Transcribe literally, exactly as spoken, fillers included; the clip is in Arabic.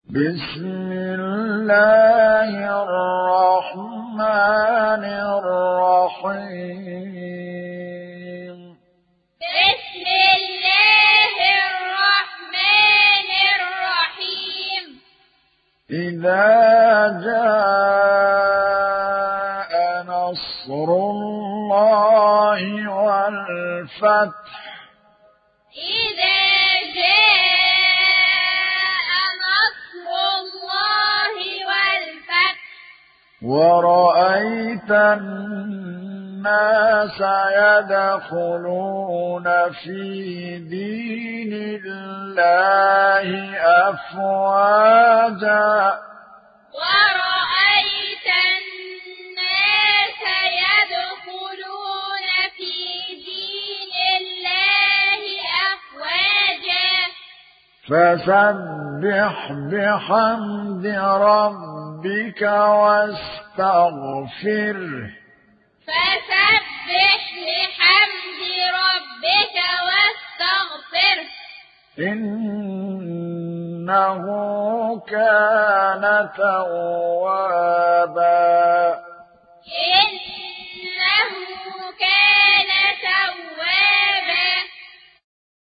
بسم الله الرحمن الرحيم بسم الله الرحمن الرحيم إذا جاء نصر الله والفتح إذا جاء نصر الله والفتح ورأيت الناس يدخلون في دين الله أفواجا ورأيت الناس يدخلون في دين الله أفواجا فسبح بحمد ربك واستغفره فسبح بحمد ربك واستغفره إنه كان توابا إنه كان